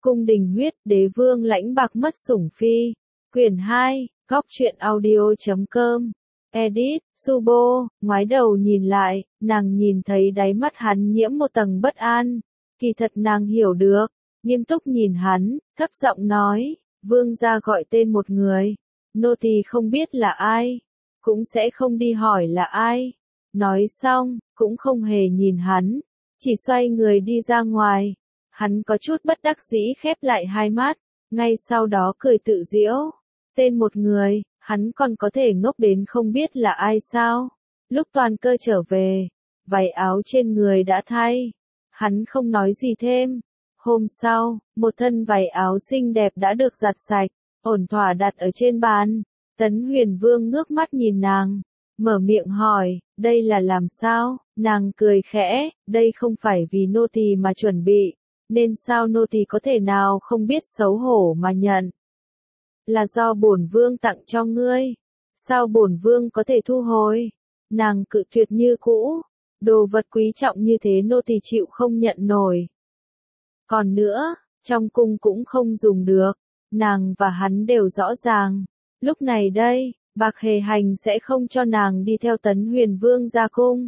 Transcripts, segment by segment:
Cung đình huyết, đế vương lãnh bạc mất sủng phi. Quyển 2, góc truyện audio.com. Edit, Subo, ngoái đầu nhìn lại, nàng nhìn thấy đáy mắt hắn nhiễm một tầng bất an. Kỳ thật nàng hiểu được, nghiêm túc nhìn hắn, thấp giọng nói, vương gia gọi tên một người. Nô tỳ không biết là ai, cũng sẽ không đi hỏi là ai. Nói xong, cũng không hề nhìn hắn, chỉ xoay người đi ra ngoài. Hắn có chút bất đắc dĩ khép lại hai mắt, ngay sau đó cười tự giễu. Tên một người, hắn còn có thể ngốc đến không biết là ai sao? Lúc Toàn Cơ trở về, váy áo trên người đã thay. Hắn không nói gì thêm. Hôm sau, một thân váy áo xinh đẹp đã được giặt sạch, ổn thỏa đặt ở trên bàn. Tấn Huyền Vương ngước mắt nhìn nàng, mở miệng hỏi, đây là làm sao? Nàng cười khẽ, đây không phải vì nô tỳ mà chuẩn bị, nên sao nô tỳ có thể nào không biết xấu hổ mà nhận? Là do bổn vương tặng cho ngươi, sao bổn vương có thể thu hồi? Nàng cự tuyệt như cũ, đồ vật quý trọng như thế nô tỳ chịu không nhận nổi. Còn nữa, trong cung cũng không dùng được, nàng và hắn đều rõ ràng. Lúc này đây, Bạc Hề Hành sẽ không cho nàng đi theo Tấn Huyền Vương ra cung.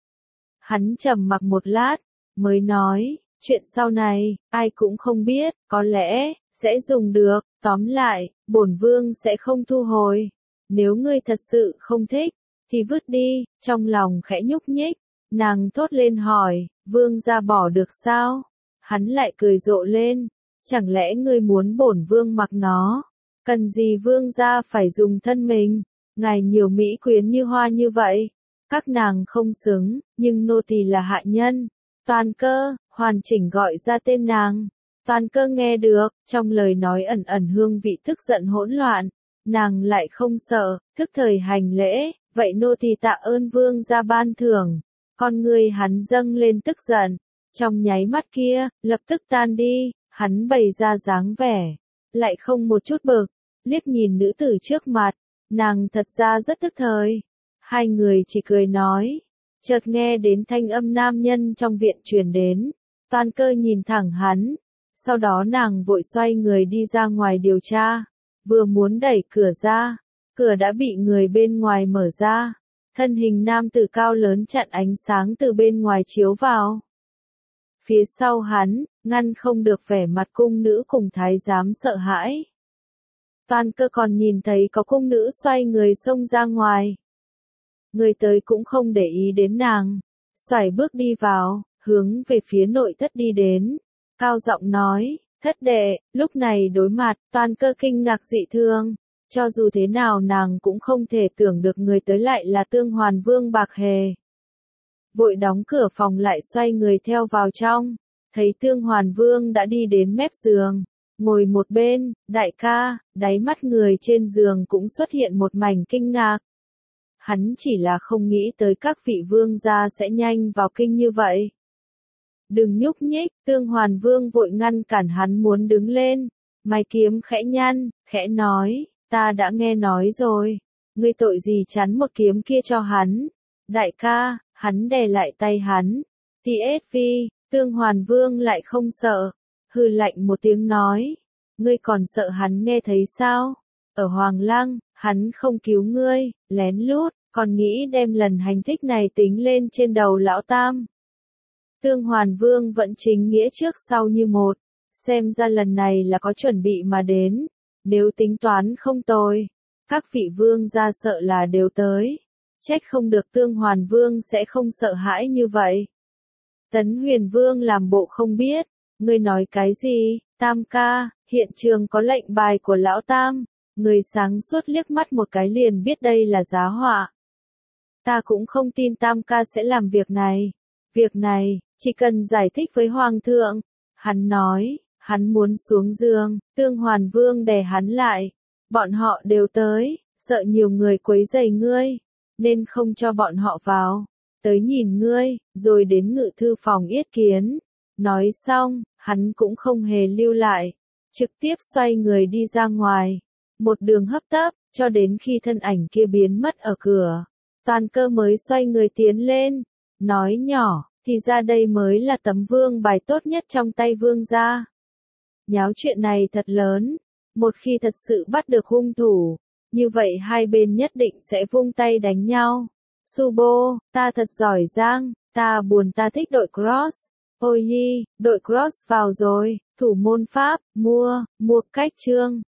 Hắn trầm mặc một lát, mới nói, chuyện sau này, ai cũng không biết, có lẽ, sẽ dùng được, tóm lại, bổn vương sẽ không thu hồi. Nếu ngươi thật sự không thích, thì vứt đi, trong lòng khẽ nhúc nhích, nàng thốt lên hỏi, vương gia bỏ được sao? Hắn lại cười rộ lên, chẳng lẽ ngươi muốn bổn vương mặc nó? Cần gì vương gia phải dùng thân mình, ngài nhiều mỹ quyến như hoa như vậy, các nàng không xứng, nhưng nô tỳ là hạ nhân. Toàn Cơ, hoàn chỉnh gọi ra tên nàng. Toàn Cơ nghe được, trong lời nói ẩn ẩn hương vị tức giận hỗn loạn, nàng lại không sợ, thức thời hành lễ, vậy nô tỳ tạ ơn vương gia ban thưởng. Con người hắn dâng lên tức giận, trong nháy mắt kia, lập tức tan đi, hắn bày ra dáng vẻ, lại không một chút bực, liếc nhìn nữ tử trước mặt, nàng thật ra rất thức thời. Hai người chỉ cười nói, chợt nghe đến thanh âm nam nhân trong viện truyền đến. Toàn Cơ nhìn thẳng hắn, sau đó nàng vội xoay người đi ra ngoài điều tra, vừa muốn đẩy cửa ra, cửa đã bị người bên ngoài mở ra, thân hình nam tử cao lớn chặn ánh sáng từ bên ngoài chiếu vào. Phía sau hắn, ngăn không được vẻ mặt cung nữ cùng thái giám sợ hãi. Toàn Cơ còn nhìn thấy có cung nữ xoay người xông ra ngoài. Người tới cũng không để ý đến nàng, xoài bước đi vào, hướng về phía nội thất đi đến, cao giọng nói, thất đệ. Lúc này đối mặt, Toàn Cơ kinh ngạc dị thường, cho dù thế nào nàng cũng không thể tưởng được người tới lại là Tương Hoàn Vương Bạc Hề. Vội đóng cửa phòng lại xoay người theo vào trong, thấy Tương Hoàn Vương đã đi đến mép giường, ngồi một bên. Đại ca, đáy mắt người trên giường cũng xuất hiện một mảnh kinh ngạc. Hắn chỉ là không nghĩ tới các vị vương gia sẽ nhanh vào kinh như vậy. Đừng nhúc nhích, Tương Hoàn Vương vội ngăn cản hắn muốn đứng lên, mày kiếm khẽ nhăn, khẽ nói, ta đã nghe nói rồi, ngươi tội gì chắn một kiếm kia cho hắn? Đại ca, hắn đè lại tay hắn. TSV, Tương Hoàn Vương lại không sợ, hừ lạnh một tiếng nói, ngươi còn sợ hắn nghe thấy sao? Ở Hoàng Lăng, hắn không cứu ngươi, lén lút, còn nghĩ đem lần hành thích này tính lên trên đầu lão tam. Tương Hoàn Vương vẫn chính nghĩa trước sau như một, xem ra lần này là có chuẩn bị mà đến, nếu tính toán không tồi, các vị vương gia sợ là đều tới, trách không được Tương Hoàn Vương sẽ không sợ hãi như vậy. Tấn Huyền Vương làm bộ không biết, ngươi nói cái gì? Tam ca, hiện trường có lệnh bài của lão tam. Người sáng suốt liếc mắt một cái liền biết đây là giá họa. Ta cũng không tin Tam ca sẽ làm việc này. Việc này, chỉ cần giải thích với Hoàng thượng. Hắn nói, hắn muốn xuống giường, Tương Hoàn Vương đè hắn lại. Bọn họ đều tới, sợ nhiều người quấy rầy ngươi, nên không cho bọn họ vào. Tới nhìn ngươi, rồi đến ngự thư phòng yết kiến. Nói xong, hắn cũng không hề lưu lại, trực tiếp xoay người đi ra ngoài. Một đường hấp tấp, cho đến khi thân ảnh kia biến mất ở cửa. Toàn Cơ mới xoay người tiến lên, nói nhỏ, thì ra đây mới là tấm vương bài tốt nhất trong tay vương gia. Nháo chuyện này thật lớn. Một khi thật sự bắt được hung thủ, như vậy hai bên nhất định sẽ vung tay đánh nhau. Subo, ta thật giỏi giang, ta buồn ta thích đội Cross. Ôi hi, đội Cross vào rồi, thủ môn Pháp, mua cách chương.